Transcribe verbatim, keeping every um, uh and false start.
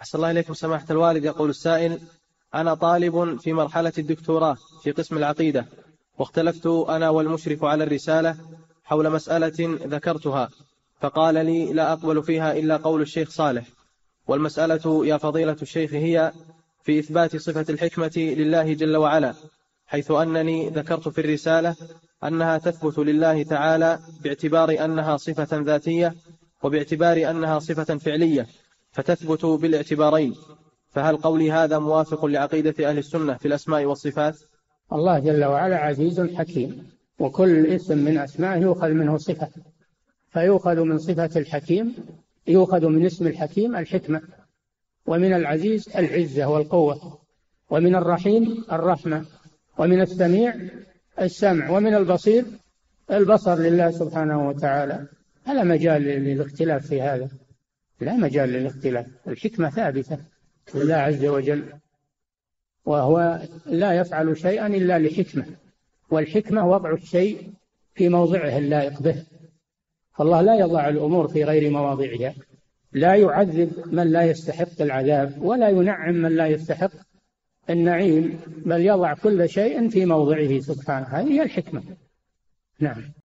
أحسن الله إليكم سماحة الوالد. يقول السائل: أنا طالب في مرحلة الدكتوراه في قسم العقيدة، واختلفت أنا والمشرف على الرسالة حول مسألة ذكرتها، فقال لي لا أقبل فيها إلا قول الشيخ صالح. والمسألة يا فضيلة الشيخ هي في إثبات صفة الحكمة لله جل وعلا، حيث أنني ذكرت في الرسالة أنها تثبت لله تعالى باعتبار أنها صفة ذاتية وباعتبار أنها صفة فعلية، فتثبت بالاعتبارين. فهل قولي هذا موافق لعقيدة أهل السنة في الأسماء والصفات؟ الله جل وعلا عزيز حكيم، وكل اسم من أسمائه يؤخذ منه صفة، فيؤخذ من صفة الحكيم، يؤخذ من اسم الحكيم الحكمة، ومن العزيز العزة والقوة، ومن الرحيم الرحمة، ومن السميع السمع، ومن البصير البصر لله سبحانه وتعالى. لا مجال للاختلاف في هذا، لا مجال للاختلاف. الحكمة ثابتة لله عز وجل، وهو لا يفعل شيئا إلا لحكمة، والحكمة وضع الشيء في موضعه اللائق به. فالله لا يضع الأمور في غير مواضعها، لا يعذب من لا يستحق العذاب، ولا ينعم من لا يستحق النعيم، بل يضع كل شيء في موضعه سبحانه. هذه هي الحكمة. نعم.